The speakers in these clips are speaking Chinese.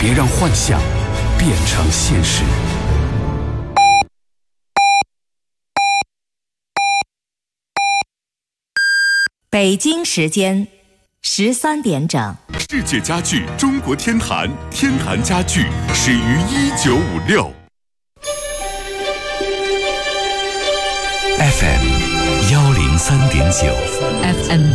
别让幻想变成现实。 北京时间13点整。 世界家具中国天坛，天坛家具始于1956。 FM 103.9 FM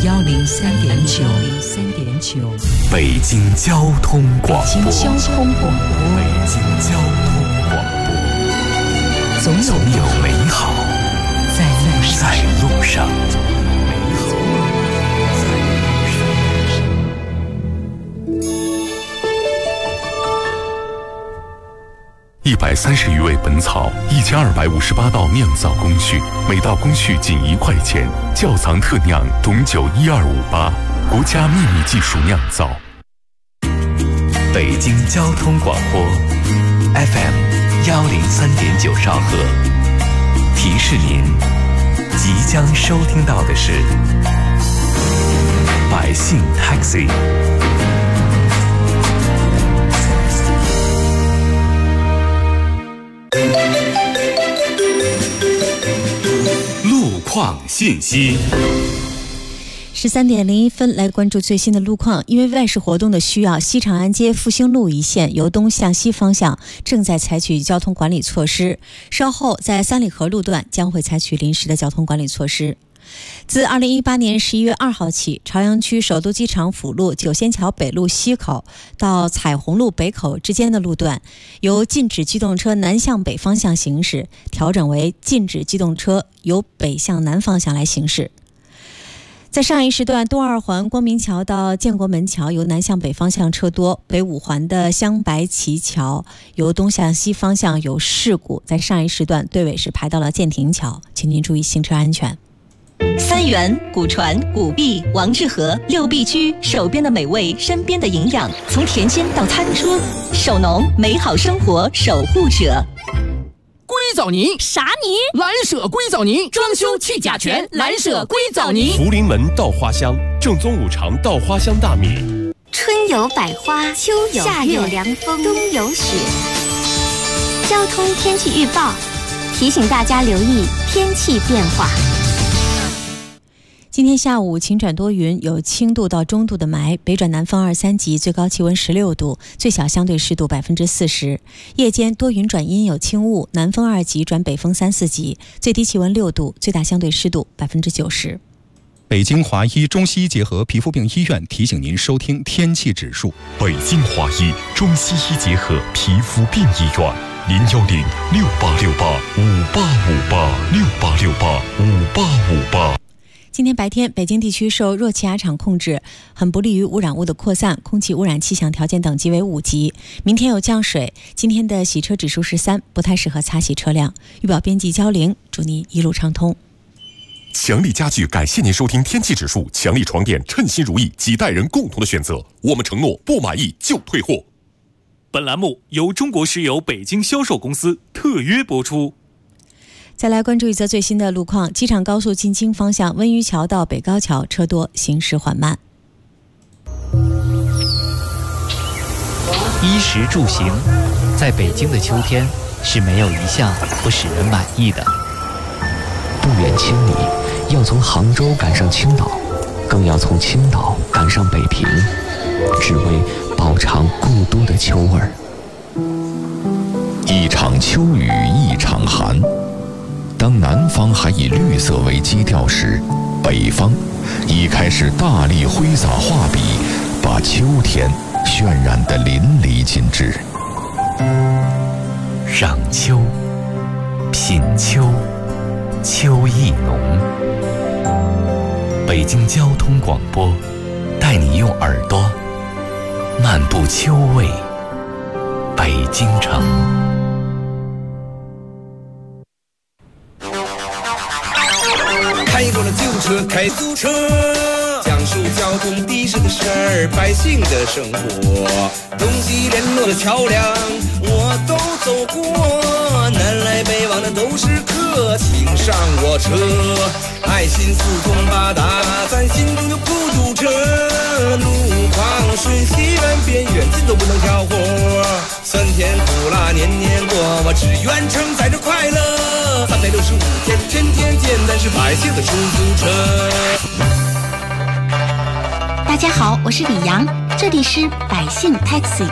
103.9 北京交通广播。 北京交通广播。 北京交通广播。总有美好在路上。130余味本草，1258道酿造工序，每道工序仅1块钱。窖藏特酿董酒12588，国家秘密技术酿造。北京交通广播 FM 103.9兆赫。提示您，即将收听到的是百姓 Taxi。路况信息。 13点01分，来关注最新的路况。因为外事活动的需要，西长安街复兴路一线由东向西方向正在采取交通管理措施，稍后在三里河路段将会采取临时的交通管理措施。自2018年11月2号起，朝阳区首都机场辅路九仙桥北路西口到彩虹路北口之间的路段，由禁止机动车南向北方向行驶调整为禁止机动车由北向南方向来行驶。在上一时段，东二环光明桥到建国门桥由南向北方向车多，北五环的香白旗桥由东向西方向有事故，在上一时段队尾是排到了建亭桥，请您注意行车安全。 三元、古传、古币、王致和6必居，手边的美味，身边的营养，从甜心到餐桌，手农美好生活守护者。 硅藻泥啥泥？ 蓝舍硅藻泥，装修去甲醛，蓝舍硅藻泥。 福临门稻花香，正宗五常稻花香大米。 春有百花，秋有夏有凉风，冬有雪。交通天气预报提醒大家留意天气变化。 今天下午晴转多云，有轻度到中度的霾，北转南风2、3级，最高气温16度，最小相对湿度40%。夜间多云转阴，有轻雾，南风2级转北风3、4级，最低气温6度，最大相对湿度90%。 北京华医中西医结合皮肤病医院提醒您收听天气指数。 北京华医中西医结合皮肤病医院，0106868585858，68685858。 今天白天，北京地区受弱气压场控制，很不利于污染物的扩散，空气污染气象条件等级为5级。明天有降水，今天的洗车指数是3，不太适合擦洗车辆。预报编辑焦玲，祝您一路畅通。 强力家具感谢您收听天气指数，强力床垫称心如意，几代人共同的选择，我们承诺不满意就退货。 本栏目由中国石油北京销售公司特约播出。 再来关注一则最新的路况，机场高速进京方向温榆桥到北高桥车多，行驶缓慢。 衣食住行，在北京的秋天是没有一项不使人满意的。 不远千里，要从杭州赶上青岛，更要从青岛赶上北平，只为饱尝故都的秋味儿。 一场秋雨一场寒，当南方还以绿色为基调时，北方已开始大力挥洒画笔，把秋天渲染得淋漓尽致。 赏秋，品秋，秋意浓。北京交通广播带你用耳朵漫步秋味北京城。 开过了旧车，开租车，讲述交通的士的事儿，百姓的生活，东西联络的桥梁，我都走过，南来北往的都是客，请上我车，爱心四通八达，咱心中有孤独者，路况瞬息万变，远近都不能挑活。 酸甜苦辣年年过，我只愿承载着快乐。365天，天天见，但是百姓的出租车。 大家好，我是李阳，这里是百姓 Taxi。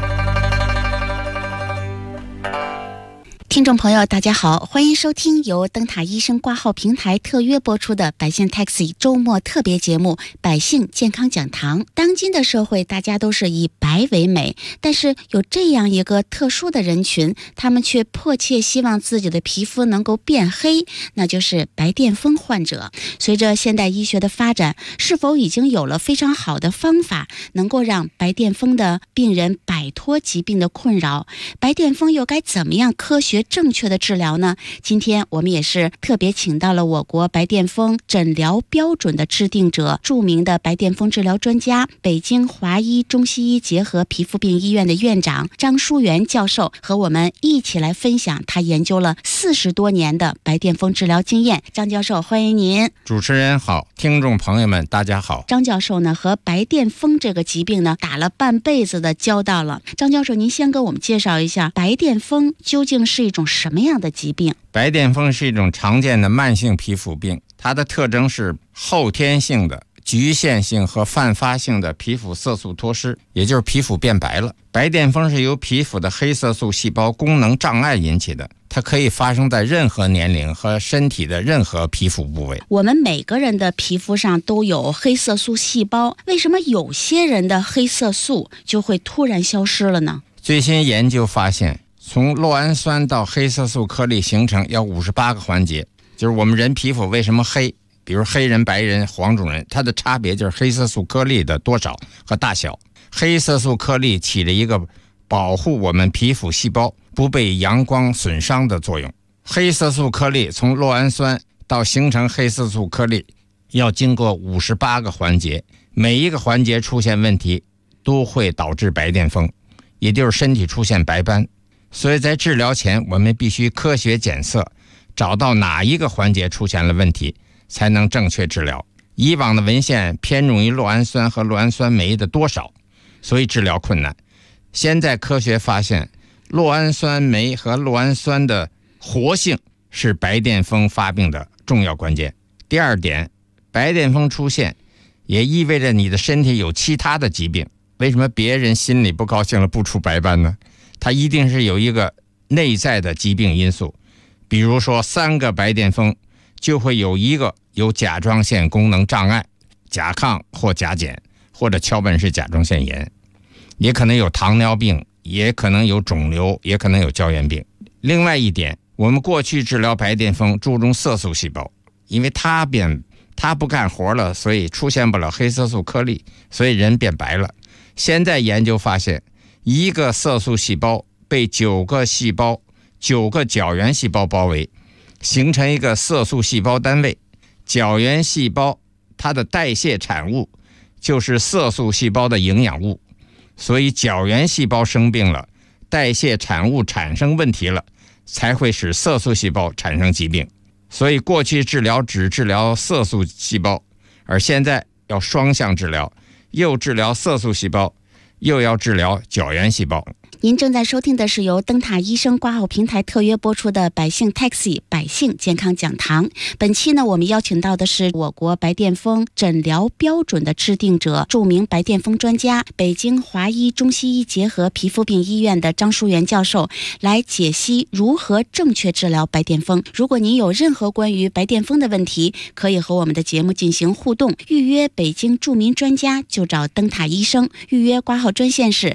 听众朋友大家好，欢迎收听由灯塔医生挂号平台特约播出的百姓 Taxi 周末特别节目百姓健康讲堂。当今的社会大家都是以白为美，但是有这样一个特殊的人群，他们却迫切希望自己的皮肤能够变黑，那就是白癜风患者。随着现代医学的发展，是否已经有了非常好的方法能够让白癜风的病人摆脱疾病的困扰？白癜风又该怎么样科学正确的治疗呢？今天我们也是特别请到了我国白癜风诊疗标准的制定者，著名的白癜风治疗专家，北京华医中西医结合皮肤病医院的院长张淑媛教授，和我们一起来分享他研究了40多年的白癜风治疗经验。张教授，欢迎您。 主持人好，听众朋友们大家好。 张教授呢和白癜风这个疾病呢打了半辈子的交道了。张教授，您先给我们介绍一下白癜风究竟是一种什么样的疾病？ 白癜风是一种常见的慢性皮肤病，它的特征是后天性的、局限性和泛发性的皮肤色素脱失，也就是皮肤变白了。白癜风是由皮肤的黑色素细胞功能障碍引起的，它可以发生在任何年龄和身体的任何皮肤部位。 我们每个人的皮肤上都有黑色素细胞，为什么有些人的黑色素就会突然消失了呢？ 最新研究发现，从酪氨酸到黑色素颗粒形成要58个环节，就是我们人皮肤为什么黑，比如黑人、白人、黄种人，它的差别就是黑色素颗粒的多少和大小。黑色素颗粒起了一个保护我们皮肤细胞不被阳光损伤的作用。黑色素颗粒从酪氨酸到形成黑色素颗粒要经过58个环节，每一个环节出现问题都会导致白癜风，也就是身体出现白斑。所以在治疗前我们必须科学检测，找到哪一个环节出现了问题，才能正确治疗。以往的文献偏重于酪氨酸和酪氨酸酶的多少，所以治疗困难。现在科学发现，酪氨酸酶和酪氨酸的活性是白癜风发病的重要关键。第二点，白癜风出现也意味着你的身体有其他的疾病。为什么别人心里不高兴了不出白斑呢？它一定是有一个内在的疾病因素。比如说3个白癜风就会有一个有甲状腺功能障碍，甲亢或甲减，或者桥本氏甲状腺炎，也可能有糖尿病，也可能有肿瘤，也可能有胶原病。另外一点，我们过去治疗白癜风注重色素细胞，因为它不干活了，所以出现不了黑色素颗粒，所以人变白了。现在研究发现，一个色素细胞被9个角原细胞包围，形成一个色素细胞单位。角原细胞它的代谢产物就是色素细胞的营养物，所以角原细胞生病了，代谢产物产生问题了，才会使色素细胞产生疾病。所以过去治疗只治疗色素细胞，而现在要双向治疗，又治疗色素细胞，又要治疗角原细胞。 您正在收听的是由灯塔医生挂号平台特约播出的百姓 Taxi 百姓健康讲堂。本期呢，我们邀请到的是我国白癜风诊疗标准的制定者，著名白癜风专家，北京华医中西医结合皮肤病医院的张淑媛教授，来解析如何正确治疗白癜风。如果您有任何关于白癜风的问题，可以和我们的节目进行互动，预约北京著名专家就找灯塔医生。预约挂号专线是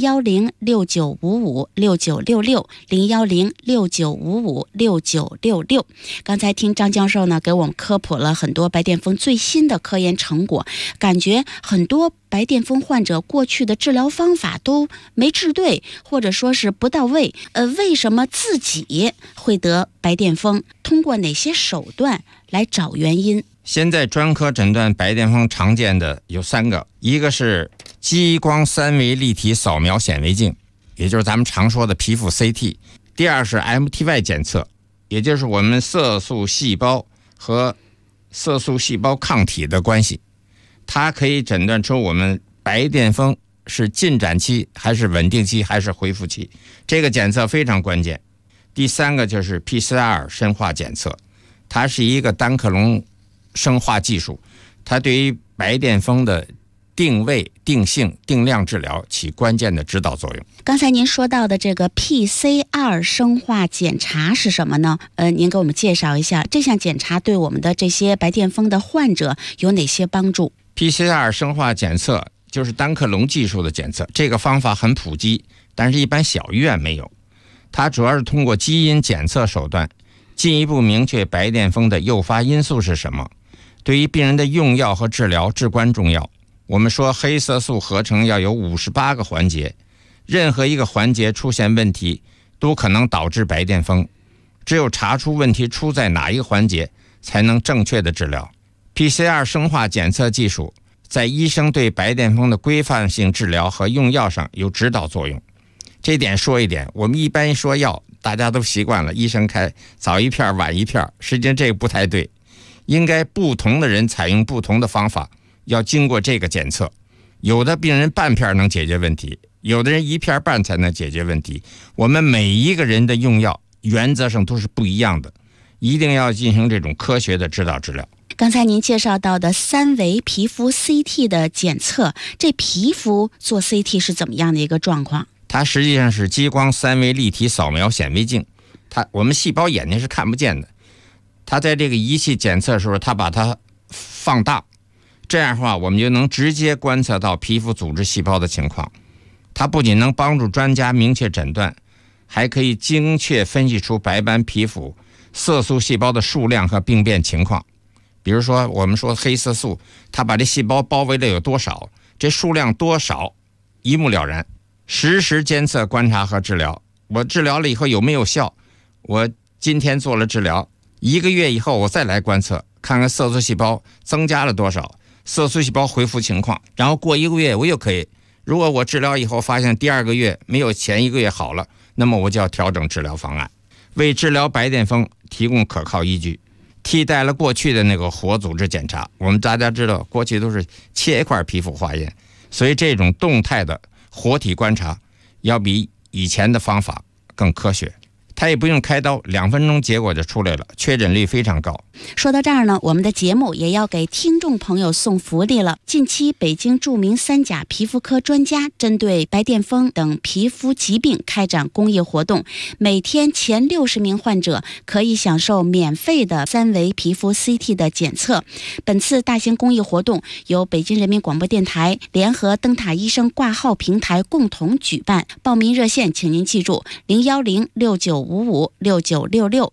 01069556966，01069556966。刚才听张教授呢给我们科普了很多白癜风最新的科研成果，感觉很多白癜风患者过去的治疗方法都没治对，或者说是不到位。为什么自己会得白癜风？通过哪些手段来找原因？ 现在专科诊断白癜风常见的有3个，一个是激光3维立体扫描显微镜，也就是咱们常说的皮肤 CT。第二是 MTY 检测，也就是我们色素细胞和色素细胞抗体的关系，它可以诊断出我们白癜风是进展期还是稳定期还是恢复期，这个检测非常关键。第三个就是 PCR 生化检测，它是一个单克隆生化技术，它对于白癜风的定位、定性、定量治疗起关键的指导作用。 刚才您说到的这个 PCR 生化检查是什么呢？您给我们介绍一下，这项检查对我们的这些白癜风的患者有哪些帮助？ PCR 生化检测就是单克隆技术的检测，这个方法很普及，但是一般小医院没有。它主要是通过基因检测手段，进一步明确白癜风的诱发因素是什么，对于病人的用药和治疗至关重要。我们说黑色素合成要有58个环节，任何一个环节出现问题都可能导致白癜风，只有查出问题出在哪一个环节，才能正确的治疗。PCR 生化检测技术在医生对白癜风的规范性治疗和用药上有指导作用。这点说一点，我们一般说药大家都习惯了，医生开早一片晚一片，实际上这个不太对，应该不同的人采用不同的方法，要经过这个检测。有的病人半片能解决问题，有的人一片半才能解决问题。我们每一个人的用药原则上都是不一样的，一定要进行这种科学的指导治疗。 刚才您介绍到的3维皮肤 CT 的检测，这皮肤做 CT 是怎么样的一个状况？ 它实际上是激光3维立体扫描显微镜，我们细胞眼睛是看不见的，它在这个仪器检测的时候，它把它放大，这样的话我们就能直接观测到皮肤组织细胞的情况。它不仅能帮助专家明确诊断，还可以精确分析出白斑皮肤色素细胞的数量和病变情况。比如说我们说黑色素，它把这细胞包围了有多少，这数量多少一目了然。实时监测观察和治疗，我治疗了以后有没有效，我今天做了治疗，1个月以后我再来观测，看看色素细胞增加了多少，色素细胞恢复情况，然后过1个月我又可以，如果我治疗以后发现第2个月没有前1个月好了，那么我就要调整治疗方案，为治疗白癜风提供可靠依据，替代了过去的那个活组织检查。我们大家知道过去都是切一块皮肤化验，所以这种动态的活体观察要比以前的方法更科学，它也不用开刀，2分钟结果就出来了，确诊率非常高。 说到这儿呢，我们的节目也要给听众朋友送福利了。近期北京著名3甲皮肤科专家针对白癜风等皮肤疾病开展公益活动，每天前60名患者可以享受免费的3维皮肤 CT 的检测。本次大型公益活动由北京人民广播电台联合灯塔医生挂号平台共同举办，报名热线请您记住01069556966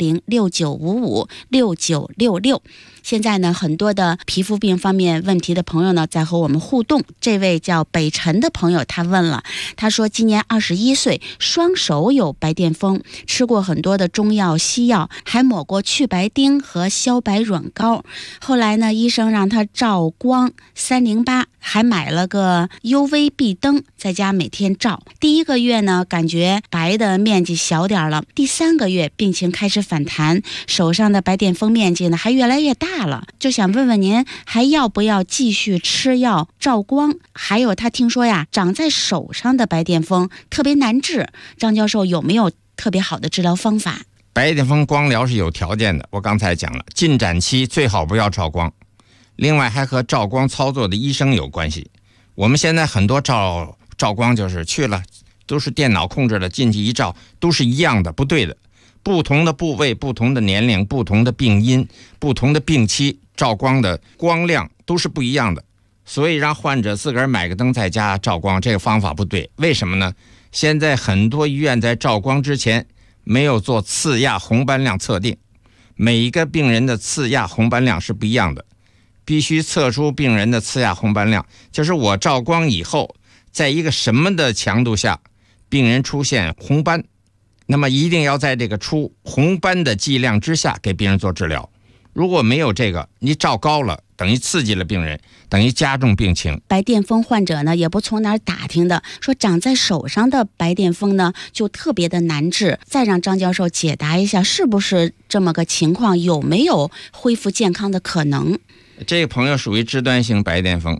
01069556966。现在呢，很多的皮肤病方面问题的朋友呢，在和我们互动。这位叫北辰的朋友，他问了，他说今年21岁，双手有白癜风，吃过很多的中药西药，还抹过去白丁和消白软膏。后来呢，医生让他照光308，还买了个 UV 壁灯，在家每天照。第1个月呢，感觉白的面积小点了，第3个月病情开始反弹，手上的白癜风面积呢还越来越大了，就想问问您还要不要继续吃药照光？还有他听说呀，长在手上的白癜风特别难治，张教授有没有特别好的治疗方法？ 白癜风光疗是有条件的，我刚才讲了，进展期最好不要照光，另外还和照光操作的医生有关系。我们现在很多照光就是去了，都是电脑控制的，进去一照都是一样的，不对的。不同的部位、不同的年龄、不同的病因、不同的病期，照光的光亮都是不一样的。所以让患者自个儿买个灯在家照光，这个方法不对。为什么呢？现在很多医院在照光之前没有做次亚红斑量测定，每一个病人的次亚红斑量是不一样的，必须测出病人的次亚红斑量，就是我照光以后，在一个什么的强度下，病人出现红斑，那么一定要在这个出红斑的剂量之下给病人做治疗。如果没有这个，你照高了，等于刺激了病人，等于加重病情。 白癜风患者呢，也不从哪儿打听的，说长在手上的白癜风呢，就特别的难治。再让张教授解答一下，是不是这么个情况？有没有恢复健康的可能？ 这个朋友属于肢端性白癜风，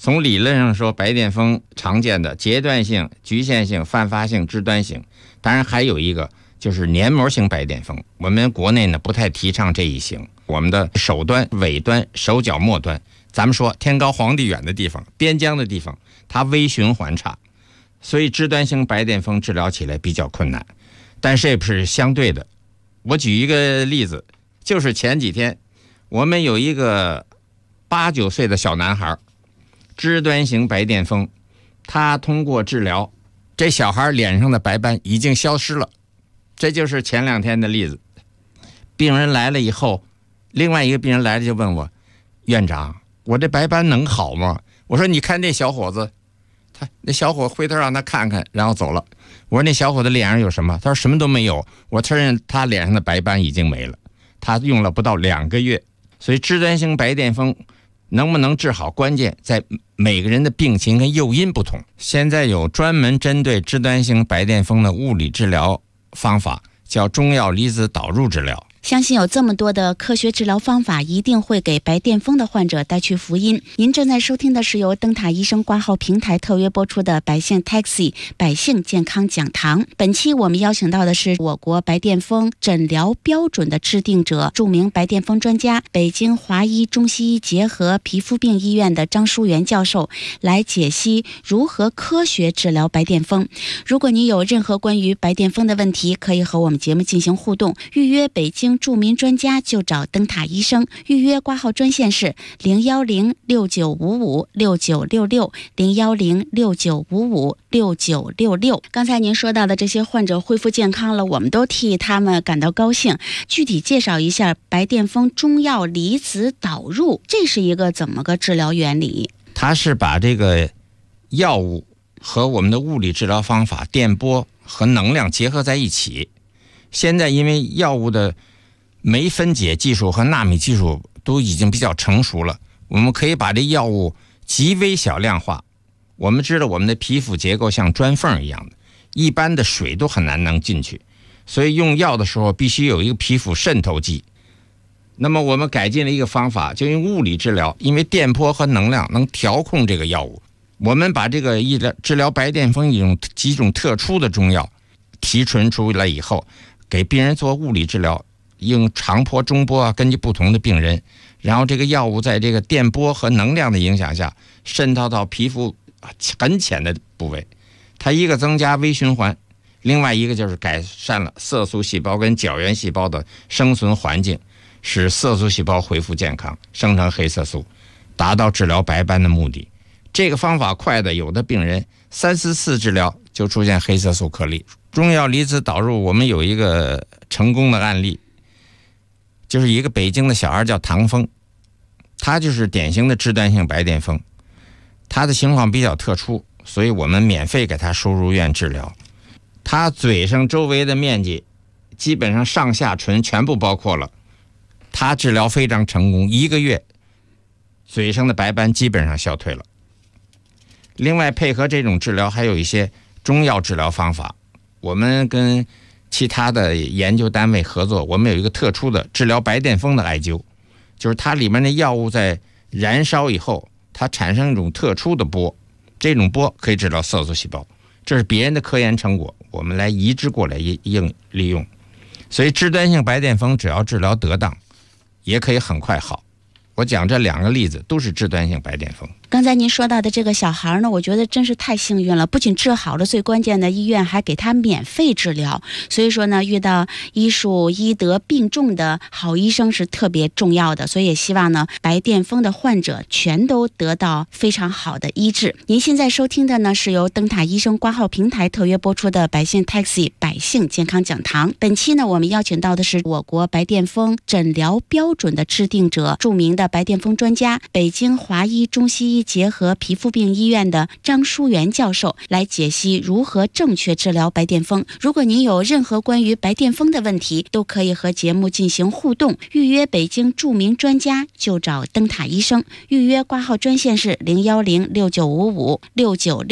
从理论上说，白癜风常见的阶段性、局限性、泛发性、肢端性，当然还有一个就是黏膜性白癜风。我们国内呢不太提倡这一型，我们的手端、尾端、手脚末端，咱们说天高皇帝远的地方、边疆的地方，它微循环差，所以肢端性白癜风治疗起来比较困难。但是也不是相对的，我举一个例子，就是前几天我们有一个8、9岁的小男孩，肢端型白癜风，他通过治疗，这小孩脸上的白斑已经消失了。这就是前2天的例子。病人来了以后，另外一个病人来了就问我，院长，我这白斑能好吗？我说你看这小伙子，那小伙回头让他看看，然后走了。我说那小伙子脸上有什么？他说什么都没有。我承认他脸上的白斑已经没了，他用了不到2个月。所以肢端型白癜风能不能治好，关键在每个人的病情跟诱因不同。现在有专门针对肢端型白癜风的物理治疗方法，叫中药离子导入治疗。 相信有这么多的科学治疗方法，一定会给白癜风的患者带去福音。您正在收听的是由灯塔医生挂号平台特约播出的百姓 Taxi 百姓健康讲堂。本期我们邀请到的是我国白癜风诊疗标准的制定者，著名白癜风专家，北京华医中西医结合皮肤病医院的张淑元教授，来解析如何科学治疗白癜风。如果您有任何关于白癜风的问题，可以和我们节目进行互动，预约北京著名专家就找灯塔医生。预约挂号专线是01069556966 01069556966。刚才您说到的这些患者恢复健康了，我们都替他们感到高兴。具体介绍一下白癜风中药离子导入，这是一个怎么个治疗原理？ 它是把这个药物和我们的物理治疗方法电波和能量结合在一起。现在因为药物的酶分解技术和纳米技术都已经比较成熟了，我们可以把这药物极微小量化。我们知道我们的皮肤结构像砖缝一样的，一般的水都很难能进去，所以用药的时候必须有一个皮肤渗透剂。那么我们改进了一个方法，就用物理治疗，因为电波和能量能调控这个药物。我们把这个治疗白癜风几种特殊的中药提纯出来以后，给病人做物理治疗，用长波、中波根据不同的病人，然后这个药物在这个电波和能量的影响下渗透到皮肤很浅的部位，它一个增加微循环，另外一个就是改善了色素细胞跟角原细胞的生存环境，使色素细胞恢复健康，生成黑色素，达到治疗白斑的目的。这个方法快的，有的病人3、4次治疗就出现黑色素颗粒。中药离子导入，我们有一个成功的案例，就是一个北京的小孩叫唐峰，他就是典型的肢端性白癜风，他的情况比较特殊，所以我们免费给他收入院治疗。他嘴上周围的面积基本上上下唇全部包括了，他治疗非常成功，1个月嘴上的白斑基本上消退了。另外配合这种治疗还有一些中药治疗方法，我们跟其他的研究单位合作，我们有一个特殊的治疗白癜风的艾灸，就是它里面的药物在燃烧以后，它产生一种特殊的波，这种波可以治疗色素细胞，这是别人的科研成果，我们来移植过来利用。所以肢端性白癜风只要治疗得当，也可以很快好。我讲这2个例子都是肢端性白癜风。 刚才您说到的这个小孩呢，我觉得真是太幸运了，不仅治好了，最关键的医院还给他免费治疗。所以说呢，遇到医术医德并重的好医生是特别重要的，所以也希望呢，白癜风的患者全都得到非常好的医治。您现在收听的呢，是由灯塔医生挂号平台特约播出的百姓 Taxi 百姓健康讲堂。本期呢，我们邀请到的是我国白癜风诊疗标准的制定者，著名的白癜风专家，北京华医中西医结合皮肤病医院的张淑元教授，来解析如何正确治疗白癜风。如果您有任何关于白癜风的问题，都可以和节目进行互动。预约北京著名专家就找灯塔医生。预约挂号专线是01069556966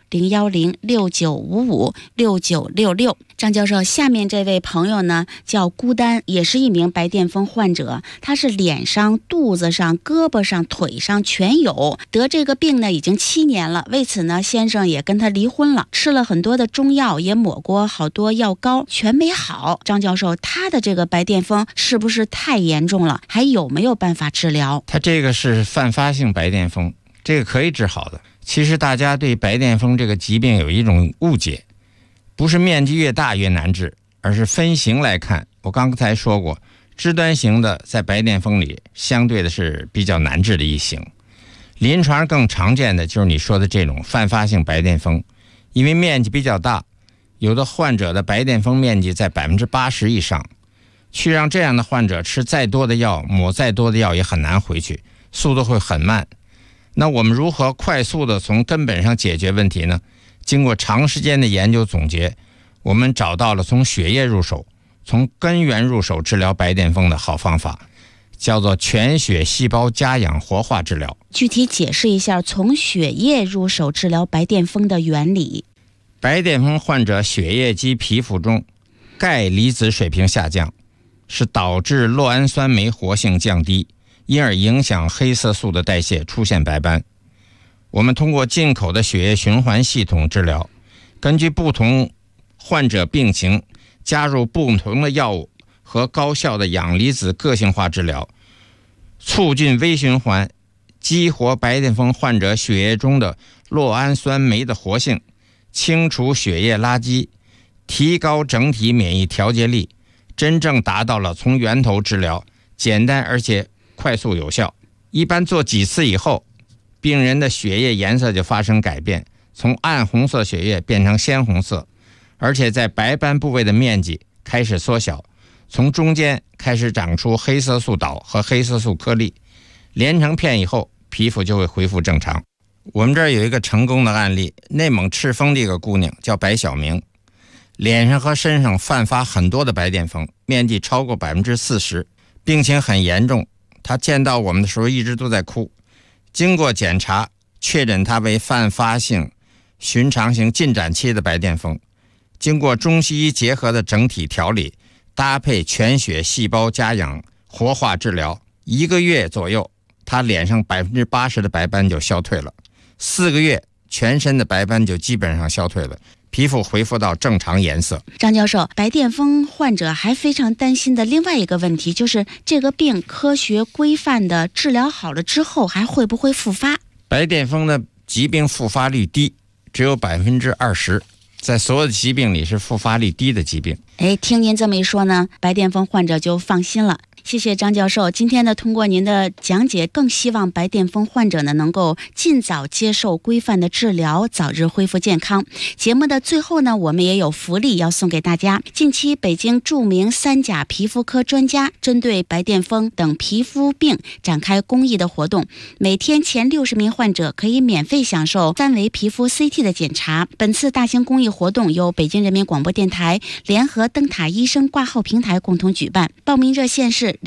01069556966。张教授，下面这位朋友呢叫孤单，也是一名白癜风患者，他是脸上、肚子上、胳膊上、腿上全有，得这个病呢已经7年了。为此呢，先生也跟他离婚了，吃了很多的中药，也抹过好多药膏，全没好。张教授，他的这个白癜风是不是太严重了？还有没有办法治疗？ 他这个是泛发性白癜风，这个可以治好的。其实大家对白癜风这个疾病有一种误解，不是面积越大越难治，而是分型来看。我刚才说过，肢端型的在白癜风里相对的是比较难治的一型。临床更常见的就是你说的这种泛发性白癜风，因为面积比较大，有的患者的白癜风面积在80%以上，去让这样的患者吃再多的药，抹再多的药也很难回去，速度会很慢。那我们如何快速的从根本上解决问题呢？经过长时间的研究总结，我们找到了从血液入手，从根源入手治疗白癜风的好方法，叫做全血细胞加氧活化治疗。 具体解释一下从血液入手治疗白癜风的原理。 白癜风患者血液及皮肤中钙离子水平下降，是导致酪氨酸酶活性降低，因而影响黑色素的代谢，出现白斑。我们通过进口的血液循环系统治疗，根据不同患者病情加入不同的药物和高效的氧离子个性化治疗，促进微循环，激活白癜风患者血液中的酪氨酸酶的活性，清除血液垃圾，提高整体免疫调节力，真正达到了从源头治疗，简单而且快速有效。一般做几次以后，病人的血液颜色就发生改变，从暗红色血液变成鲜红色，而且在白斑部位的面积开始缩小，从中间开始长出黑色素岛和黑色素颗粒，连成片以后，皮肤就会恢复正常。我们这儿有一个成功的案例，内蒙赤峰的一个姑娘叫白晓明，脸上和身上泛发很多的白癜风，面积超过40%，病情很严重。她见到我们的时候一直都在哭。经过检查，确诊她为泛发性寻常型进展期的白癜风。经过中西医结合的整体调理，搭配全血细胞加氧活化治疗，1个月左右，她脸上80%的白斑就消退了，4个月全身的白斑就基本上消退了，皮肤恢复到正常颜色。 张教授，白癜风患者还非常担心的另外一个问题，就是这个病科学规范的治疗好了之后还会不会复发？ 白癜风的疾病复发率低，只有20%，在所有的疾病里是复发率低的疾病。 听您这么一说呢，白癜风患者就放心了。谢谢张教授，今天呢，通过您的讲解，更希望白癜风患者呢能够尽早接受规范的治疗，早日恢复健康。节目的最后呢，我们也有福利要送给大家。近期北京著名3甲皮肤科专家针对白癜风等皮肤病展开公益的活动，每天前60名患者可以免费享受3维皮肤 CT 的检查。本次大型公益活动由北京人民广播电台联合灯塔医生挂号平台共同举办，报名热线是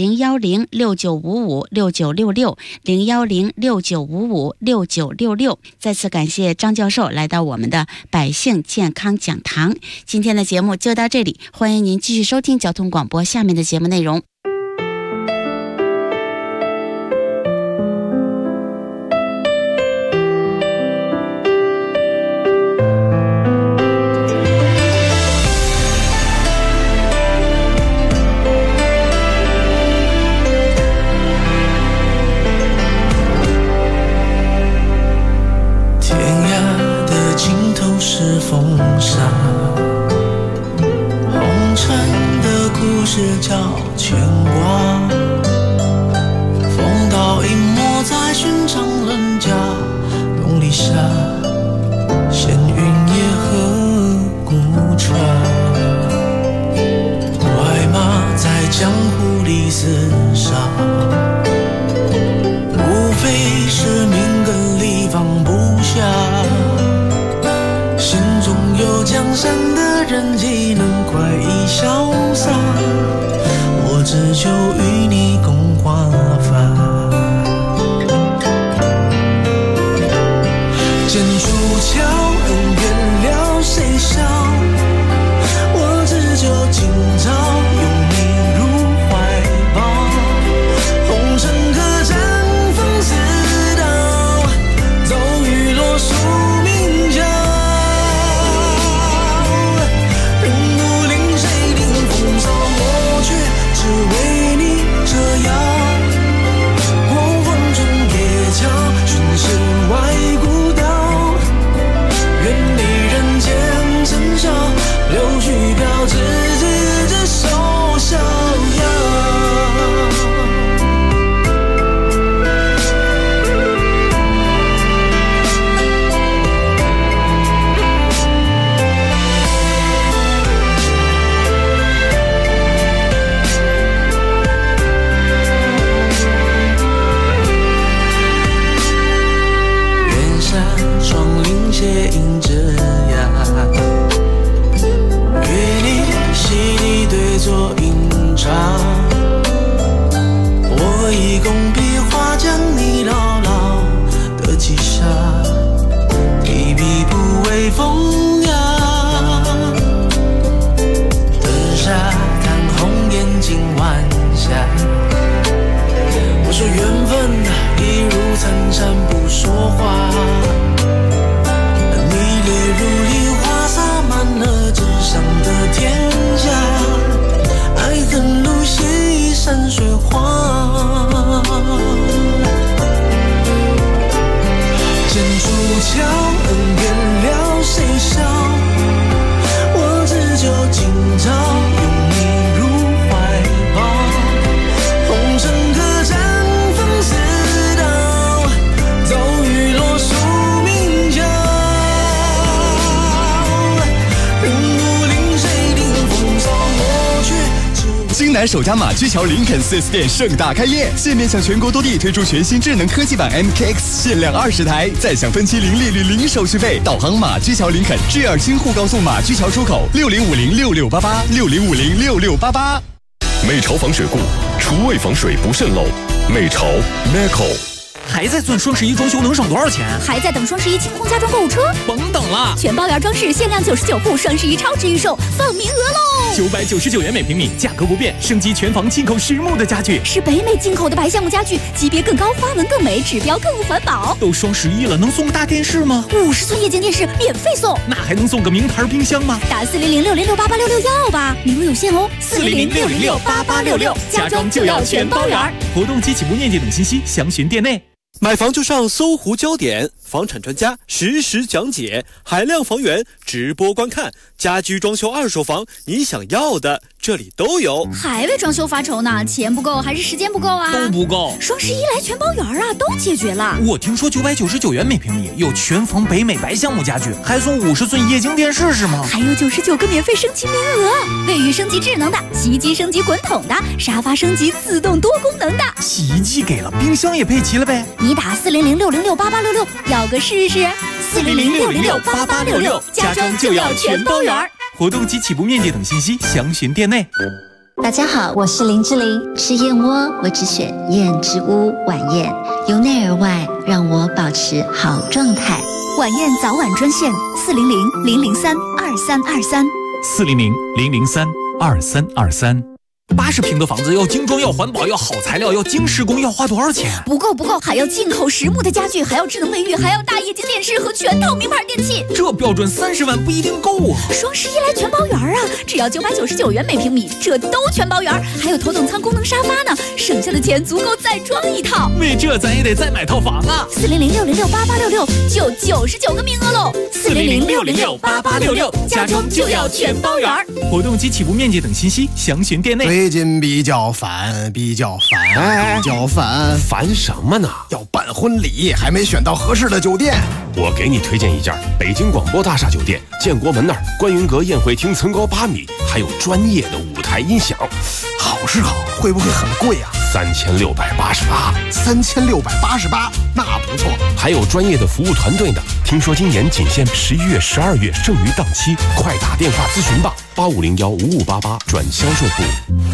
01069556966 01069556966。再次感谢张教授来到我们的百姓健康讲堂。今天的节目就到这里，欢迎您继续收听交通广播下面的节目内容。 是风沙，红尘的故事叫牵挂，风刀隐没在寻常人家，龙里沙，闲云野鹤孤船，快马在江湖里厮杀，无非是命根里放不下，心中有江山的人岂能快意潇洒，我只求与你共华发，剑出鞘恩京南首家马驹桥林肯 4S 店盛大开业，现面向全国多地推出全新智能科技版 MKX， 限量20台，再享分期零利率零手续费。导航马驹桥林肯 G2 京沪高速马驹桥出口60506688，60506688。 美潮防水固，厨卫防水不渗漏。美潮 Meco。 还在算双11装修能省多少钱？ 还在等双11清空家装购物车？ 甭等了， 全包圆装饰限量99户，双11超值预售，放名额喽 ！999元每平米，价格不变，升级全房进口实木的家具， 是北美进口的白橡木家具，级别更高，花纹更美，指标更环保。 都双11了，能送个大电视吗 ？50寸液晶电视免费送， 那还能送个名牌冰箱吗？ 打40060688666要吧，名额有限哦！40060688666，家装就要全包圆。 活动及起步面积等信息详询店内。 买房就上搜狐焦点，房产专家实时讲解，海量房源直播观看，家居装修二手房，你想要的这里都有。 还为装修发愁呢？钱不够还是时间不够啊？ 都不够。 双11来全包圆啊，都解决了。 我听说999元每平米有全房北美白橡木家具，还送50寸液晶电视是吗？ 还有99个免费升级名额，卫浴升级智能的，洗衣机升级滚筒的，沙发升级自动多功能的。 洗衣机给了，冰箱也配齐了呗。 你打40060688666要个试试，40060688666，家装就要全包圆。 活动及起步面积等信息详询店内。 大家好，我是林志玲。吃燕窝我只选燕之屋晚宴，由内而外让我保持好状态。 晚宴早晚专线 400-003-2323，400-003-2323。80平的房子要精装，要环保，要好材料，要精施工，要花多少钱？ 不够，还要进口实木的家具，还要智能卫浴，还要大液晶电视和全套名牌电器。 这标准30万不一定够啊！ 双11来全包圆啊，只要999元每平米，这都全包圆，还有头等舱功能沙发呢，省下的钱足够再装一套。 为这咱也得再买套房啊 ！40060688666就99个名额喽！40060688666，家装就要全包圆。 活动及起步面积等信息详询店内。 最近比较烦， 烦什么呢？ 要办婚礼，还没选到合适的酒店。 我给你推荐一家北京广播大厦酒店，建国门那儿观云阁宴会厅层高8米，还有专业的舞台音响。 好是好，会不会很贵啊 ？3688， 那不错。 还有专业的服务团队呢。听说今年仅限11月、12月剩余档期，快打电话咨询吧，85015588转销售部。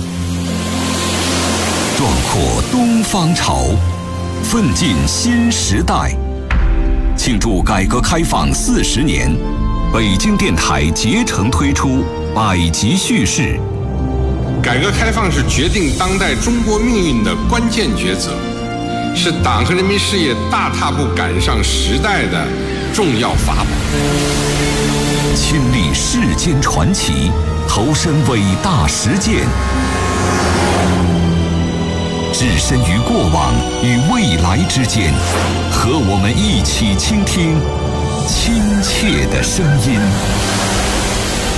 壮阔东方潮，奋进新时代。庆祝改革开放40年，北京电台竭诚推出百集叙事。 改革开放是决定当代中国命运的关键抉择，是党和人民事业大踏步赶上时代的重要法宝。 亲历世间传奇，投身伟大实践，置身于过往与未来之间，和我们一起倾听亲切的声音。